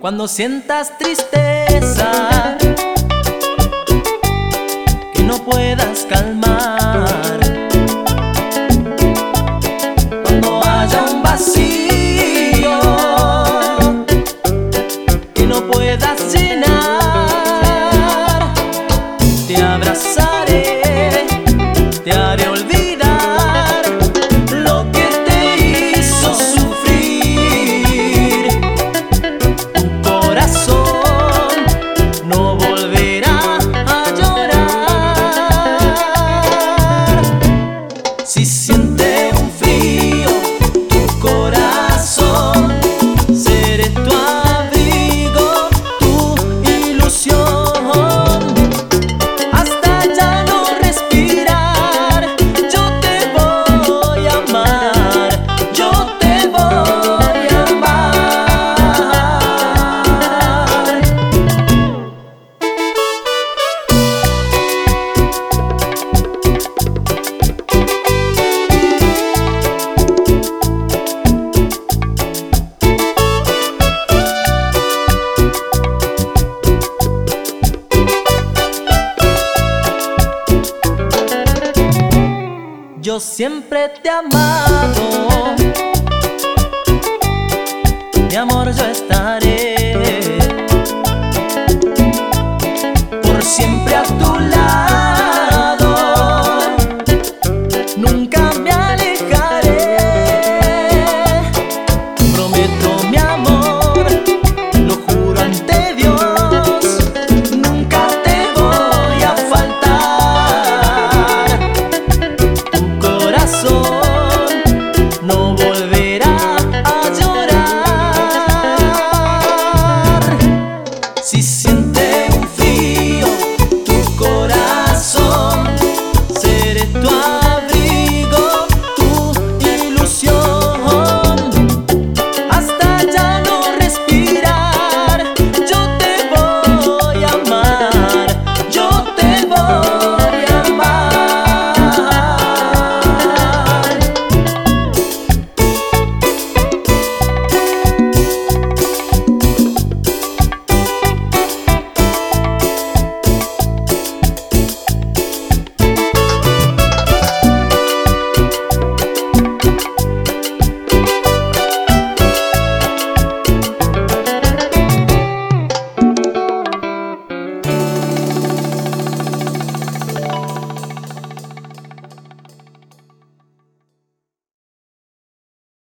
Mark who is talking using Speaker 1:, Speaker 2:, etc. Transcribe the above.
Speaker 1: Cuando sientas tristeza que no puedas calmar, cuando haya un vacío que no puedas llenar, te abrazaré, te haré olvidar lo que te hizo sufrir. Tu corazón no volverá a llorar. Si siente un frío tu corazón, seré tu abrigo, tu ilusión. Hasta ya no respirar, yo te voy a amar, yo te voy a amar. Yo siempre te he amado, mi amor, yo estaré por siempre a tu lado.